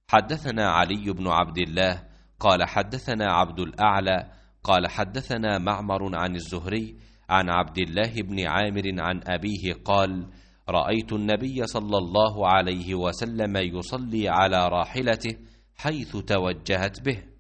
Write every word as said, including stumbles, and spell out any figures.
حدثنا علي بن عبد الله قال حدثنا عبد الأعلى قال حدثنا معمر عن الزهري عن عبد الله بن عامر عن أبيه قال: رأيت النبي صلى الله عليه وسلم يصلي على راحلته حيث توجهت به.